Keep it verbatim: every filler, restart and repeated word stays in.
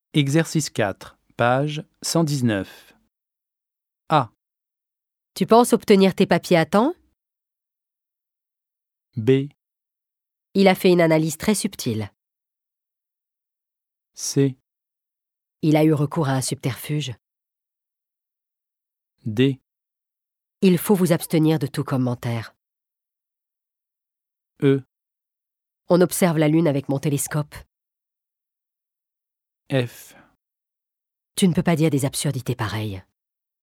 Exercice quatre, page cent dix-neuf. A. Tu penses obtenir tes papiers à temps? B. Il a fait une analyse très subtile. C. Il a eu recours à un subterfuge. D. Il faut vous abstenir de tout commentaire. E. On observe la Lune avec mon télescope. F. Tu ne peux pas dire des absurdités pareilles.